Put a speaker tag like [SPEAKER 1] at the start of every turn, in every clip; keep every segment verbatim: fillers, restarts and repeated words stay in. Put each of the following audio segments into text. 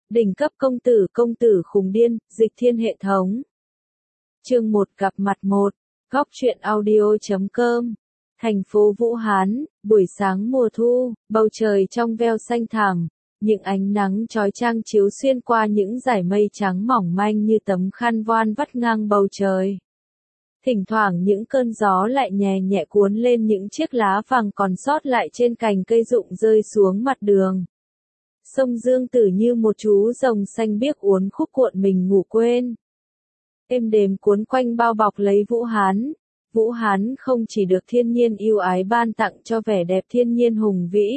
[SPEAKER 1] Đỉnh cấp công tử công tử khùng điên, dịch thiên hệ thống. Chương một gặp mặt một, góc truyện audio chấm com. Thành phố Vũ Hán, buổi sáng mùa thu, bầu trời trong veo xanh thẳm, những ánh nắng chói chang chiếu xuyên qua những dải mây trắng mỏng manh như tấm khăn voan vắt ngang bầu trời. Thỉnh thoảng những cơn gió lại nhẹ nhẹ cuốn lên những chiếc lá vàng còn sót lại trên cành cây rụng rơi xuống mặt đường. Sông Dương Tử như một chú rồng xanh biếc uốn khúc cuộn mình ngủ quên. Êm đềm cuốn quanh bao bọc lấy Vũ Hán. Vũ Hán không chỉ được thiên nhiên yêu ái ban tặng cho vẻ đẹp thiên nhiên hùng vĩ,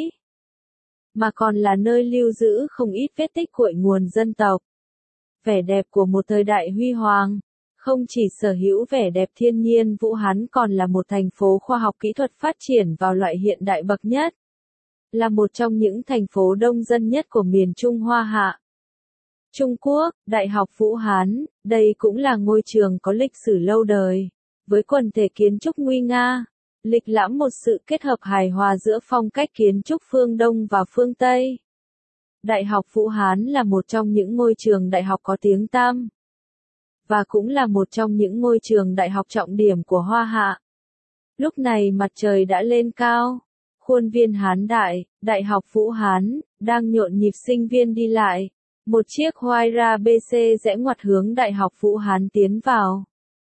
[SPEAKER 1] mà còn là nơi lưu giữ không ít vết tích cội nguồn dân tộc. Vẻ đẹp của một thời đại huy hoàng. Không chỉ sở hữu vẻ đẹp thiên nhiên, Vũ Hán còn là một thành phố khoa học kỹ thuật phát triển vào loại hiện đại bậc nhất. Là một trong những thành phố đông dân nhất của miền Trung Hoa Hạ. Trung Quốc, Đại học Vũ Hán, đây cũng là ngôi trường có lịch sử lâu đời, với quần thể kiến trúc nguy nga, lịch lãm, một sự kết hợp hài hòa giữa phong cách kiến trúc phương Đông và phương Tây. Đại học Vũ Hán là một trong những ngôi trường đại học có tiếng tăm, và cũng là một trong những ngôi trường đại học trọng điểm của Hoa Hạ. Lúc này mặt trời đã lên cao. Khuôn viên Hán Đại, Đại học Vũ Hán, đang nhộn nhịp sinh viên đi lại. Một chiếc Huayra bê xê rẽ ngoặt hướng Đại học Vũ Hán tiến vào.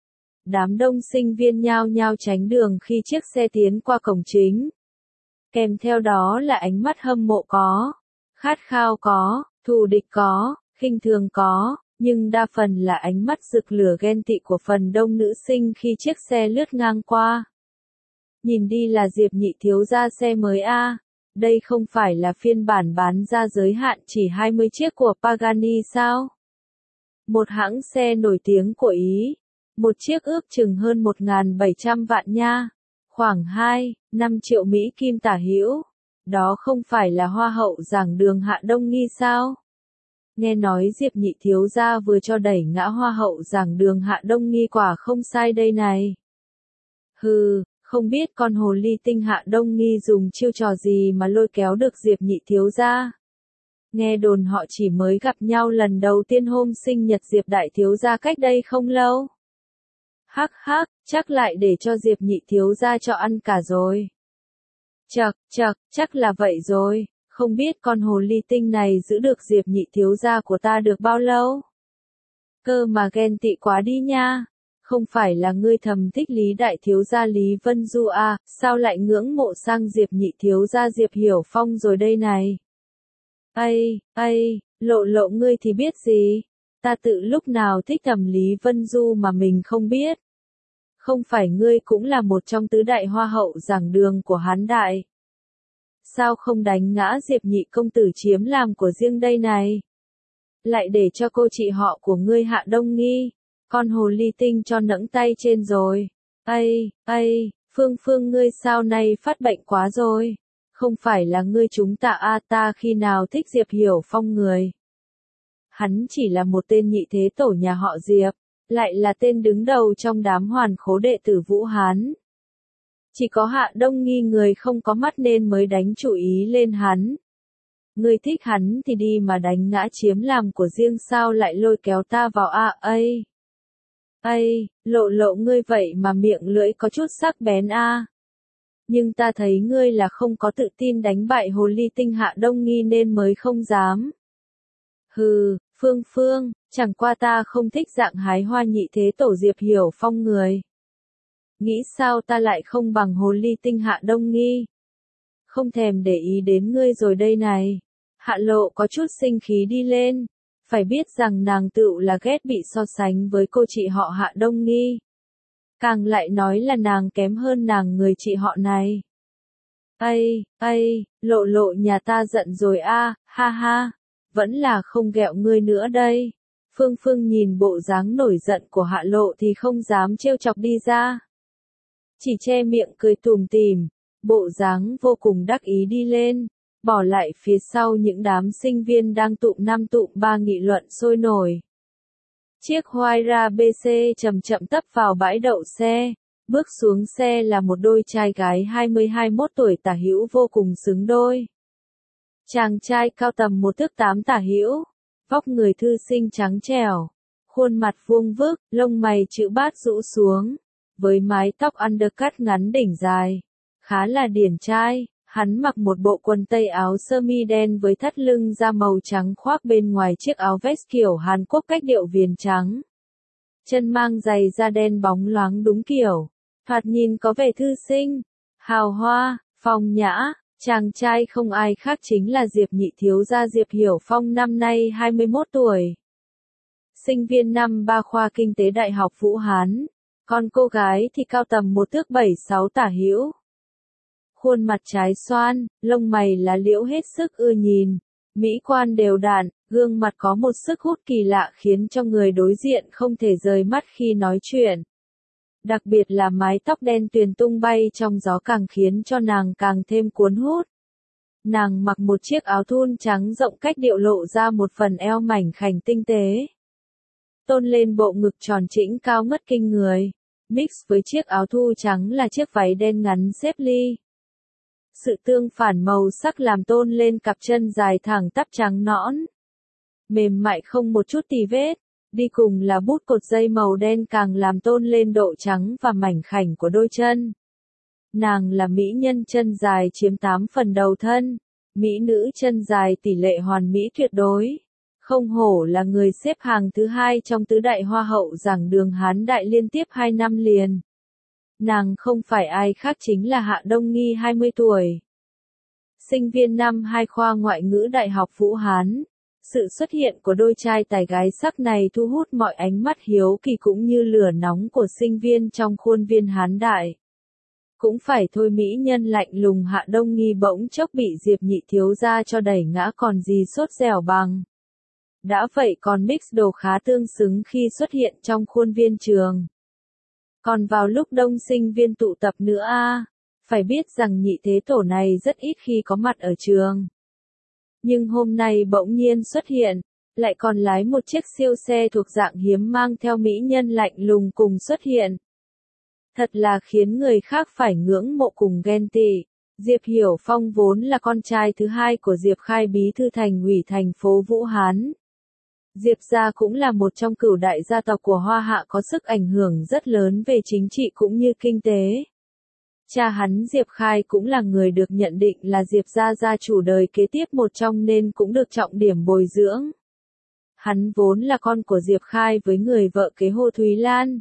[SPEAKER 1] Đám đông sinh viên nhao nhao tránh đường khi chiếc xe tiến qua cổng chính. Kèm theo đó là ánh mắt hâm mộ có, khát khao có, thù địch có, khinh thường có, nhưng đa phần là ánh mắt rực lửa ghen tị của phần đông nữ sinh khi chiếc xe lướt ngang qua. Nhìn đi là Diệp Nhị thiếu gia xe mới a, à. Đây không phải là phiên bản bán ra giới hạn chỉ hai mươi chiếc của Pagani sao? Một hãng xe nổi tiếng của Ý. Một chiếc ước chừng hơn một nghìn bảy trăm vạn nha. Khoảng hai phẩy năm triệu Mỹ Kim tả hữu. Đó không phải là hoa hậu giảng đường Hạ Đông Nghi sao? Nghe nói Diệp Nhị thiếu gia vừa cho đẩy ngã hoa hậu giảng đường Hạ Đông Nghi, quả không sai đây này. Hừ. Không biết con hồ ly tinh Hạ Đông Nghi dùng chiêu trò gì mà lôi kéo được Diệp Nhị thiếu gia. Nghe đồn họ chỉ mới gặp nhau lần đầu tiên hôm sinh nhật Diệp đại thiếu gia cách đây không lâu. Hắc hắc, chắc lại để cho Diệp Nhị thiếu gia cho ăn cả rồi. Chậc, chậc, chắc là vậy rồi, không biết con hồ ly tinh này giữ được Diệp Nhị thiếu gia của ta được bao lâu. Cơ mà ghen tị quá đi nha. Không phải là ngươi thầm thích Lý đại thiếu gia Lý Vân Du à, sao lại ngưỡng mộ sang Diệp Nhị thiếu gia Diệp Hiểu Phong rồi đây này? Ây, ây, lộ lộ ngươi thì biết gì? Ta tự lúc nào thích thầm Lý Vân Du mà mình không biết. Không phải ngươi cũng là một trong tứ đại hoa hậu giảng đường của Hán Đại? Sao không đánh ngã Diệp Nhị công tử chiếm làm của riêng đây này? Lại để cho cô chị họ của ngươi Hạ Đông Nghi. Con hồ ly tinh cho nẫng tay trên rồi. Ây, ây, Phương Phương ngươi sao nay phát bệnh quá rồi. Không phải là ngươi chúng ta a à, ta khi nào thích Diệp Hiểu Phong người. Hắn chỉ là một tên nhị thế tổ nhà họ Diệp, lại là tên đứng đầu trong đám hoàn khố đệ tử Vũ Hán. Chỉ có Hạ Đông Nghi người không có mắt nên mới đánh chủ ý lên hắn. Ngươi thích hắn thì đi mà đánh ngã chiếm làm của riêng, sao lại lôi kéo ta vào a à, ây. Ây, lộ lộ ngươi vậy mà miệng lưỡi có chút sắc bén a. À. Nhưng ta thấy ngươi là không có tự tin đánh bại hồ ly tinh Hạ Đông Nghi nên mới không dám. Hừ, Phương Phương, chẳng qua ta không thích dạng hái hoa nhị thế tổ Diệp Hiểu Phong người. Nghĩ sao ta lại không bằng hồ ly tinh Hạ Đông Nghi. Không thèm để ý đến ngươi rồi đây này. Hạ lộ có chút sinh khí đi lên. Phải biết rằng nàng tựu là ghét bị so sánh với cô chị họ Hạ Đông Nghi. Càng lại nói là nàng kém hơn nàng người chị họ này. Ây, ây, lộ lộ nhà ta giận rồi a, à, ha ha. Vẫn là không ghẹo ngươi nữa đây. Phương Phương nhìn bộ dáng nổi giận của Hạ lộ thì không dám trêu chọc đi ra. Chỉ che miệng cười tủm tỉm, bộ dáng vô cùng đắc ý đi lên. Bỏ lại phía sau những đám sinh viên đang tụm năm tụm ba nghị luận sôi nổi. Chiếc Huayra bê xê chậm chậm tấp vào bãi đậu xe. Bước xuống xe là một đôi trai gái hai mươi hai mươi mốt tuổi tả hữu vô cùng xứng đôi. Chàng trai cao tầm một thước tám tả hữu, Vóc người thư sinh trắng trẻo, khuôn mặt vuông vức, lông mày chữ bát rũ xuống, với mái tóc undercut ngắn đỉnh dài, khá là điển trai. Hắn mặc một bộ quần tây áo sơ mi đen với thắt lưng da màu trắng khoác bên ngoài chiếc áo vest kiểu Hàn Quốc cách điệu viền trắng. Chân mang giày da đen bóng loáng đúng kiểu, thoạt nhìn có vẻ thư sinh, hào hoa, phong nhã. Chàng trai không ai khác chính là Diệp nhị thiếu gia Diệp Hiểu Phong, năm nay hai mươi mốt tuổi. Sinh viên năm ba khoa kinh tế Đại học Vũ Hán, còn cô gái thì cao tầm một thước bảy sáu tả hữu. Khuôn mặt trái xoan, lông mày lá liễu hết sức ưa nhìn, mỹ quan đều đặn, gương mặt có một sức hút kỳ lạ khiến cho người đối diện không thể rời mắt khi nói chuyện. Đặc biệt là mái tóc đen tuyền tung bay trong gió càng khiến cho nàng càng thêm cuốn hút. Nàng mặc một chiếc áo thun trắng rộng cách điệu lộ ra một phần eo mảnh khảnh tinh tế. Tôn lên bộ ngực tròn trĩnh cao ngất kinh người, mix với chiếc áo thu trắng là chiếc váy đen ngắn xếp ly. Sự tương phản màu sắc làm tôn lên cặp chân dài thẳng tắp trắng nõn, mềm mại không một chút tì vết, đi cùng là bút cột dây màu đen càng làm tôn lên độ trắng và mảnh khảnh của đôi chân. Nàng là mỹ nhân chân dài chiếm tám phần đầu thân, mỹ nữ chân dài tỷ lệ hoàn mỹ tuyệt đối. Không hổ là người xếp hàng thứ hai trong tứ đại hoa hậu giảng đường Hán Đại liên tiếp hai năm liền. Nàng không phải ai khác chính là Hạ Đông Nghi hai mươi tuổi. Sinh viên năm hai khoa ngoại ngữ Đại học Vũ Hán. Sự xuất hiện của đôi trai tài gái sắc này thu hút mọi ánh mắt hiếu kỳ cũng như lửa nóng của sinh viên trong khuôn viên Hán Đại. Cũng phải thôi, mỹ nhân lạnh lùng Hạ Đông Nghi bỗng chốc bị Diệp nhị thiếu gia cho đẩy ngã còn gì sốt dẻo bằng. Đã vậy còn mix đồ khá tương xứng khi xuất hiện trong khuôn viên trường. Còn vào lúc đông sinh viên tụ tập nữa a, à, phải biết rằng nhị thế tổ này rất ít khi có mặt ở trường. Nhưng hôm nay bỗng nhiên xuất hiện, lại còn lái một chiếc siêu xe thuộc dạng hiếm mang theo mỹ nhân lạnh lùng cùng xuất hiện. Thật là khiến người khác phải ngưỡng mộ cùng ghen tị. Diệp Hiểu Phong vốn là con trai thứ hai của Diệp Khai bí thư thành ủy thành phố Vũ Hán. Diệp gia cũng là một trong cửu đại gia tộc của Hoa Hạ có sức ảnh hưởng rất lớn về chính trị cũng như kinh tế. Cha hắn Diệp Khai cũng là người được nhận định là Diệp gia gia chủ đời kế tiếp một trong nên cũng được trọng điểm bồi dưỡng. Hắn vốn là con của Diệp Khai với người vợ kế Hồ Thúy Lan.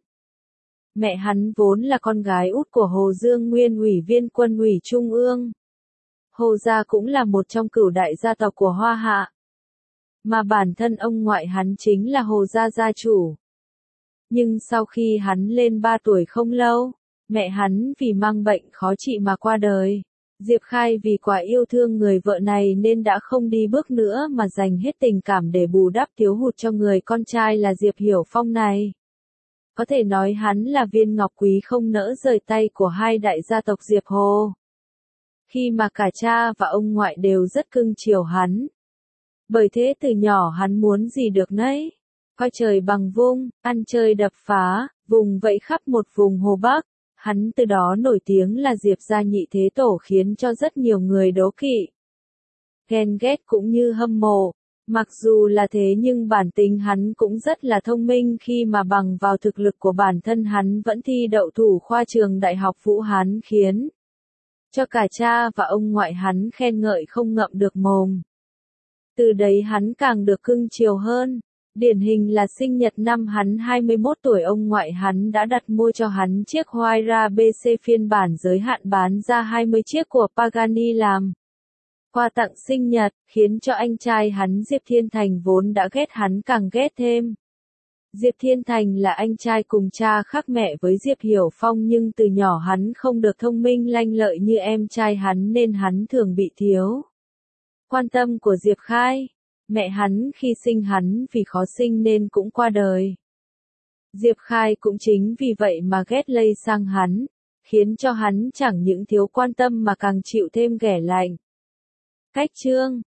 [SPEAKER 1] Mẹ hắn vốn là con gái út của Hồ Dương Nguyên ủy viên Quân ủy Trung ương. Hồ gia cũng là một trong cửu đại gia tộc của Hoa Hạ. Mà bản thân ông ngoại hắn chính là Hồ gia gia chủ. Nhưng sau khi hắn lên ba tuổi không lâu, mẹ hắn vì mang bệnh khó trị mà qua đời. Diệp Khai vì quá yêu thương người vợ này nên đã không đi bước nữa mà dành hết tình cảm để bù đắp thiếu hụt cho người con trai là Diệp Hiểu Phong này. Có thể nói hắn là viên ngọc quý không nỡ rời tay của hai đại gia tộc Diệp Hồ. Khi mà cả cha và ông ngoại đều rất cưng chiều hắn. Bởi thế từ nhỏ hắn muốn gì được nấy. Coi trời bằng vung, ăn chơi đập phá, vùng vẫy khắp một vùng Hồ Bắc. Hắn từ đó nổi tiếng là Diệp gia nhị thế tổ khiến cho rất nhiều người đố kỵ, ghen ghét cũng như hâm mộ. Mặc dù là thế nhưng bản tính hắn cũng rất là thông minh khi mà bằng vào thực lực của bản thân hắn vẫn thi đậu thủ khoa trường Đại học Vũ Hán khiến cho cả cha và ông ngoại hắn khen ngợi không ngậm được mồm. Từ đấy hắn càng được cưng chiều hơn. Điển hình là sinh nhật năm hắn hai mươi mốt tuổi ông ngoại hắn đã đặt mua cho hắn chiếc Huayra bê xê phiên bản giới hạn bán ra hai mươi chiếc của Pagani làm quà tặng sinh nhật, khiến cho anh trai hắn Diệp Thiên Thành vốn đã ghét hắn càng ghét thêm. Diệp Thiên Thành là anh trai cùng cha khác mẹ với Diệp Hiểu Phong nhưng từ nhỏ hắn không được thông minh lanh lợi như em trai hắn nên hắn thường bị thiếu quan tâm của Diệp Khai. Mẹ hắn khi sinh hắn vì khó sinh nên cũng qua đời. Diệp Khai cũng chính vì vậy mà ghét lây sang hắn, khiến cho hắn chẳng những thiếu quan tâm mà càng chịu thêm ghẻ lạnh. Cách chương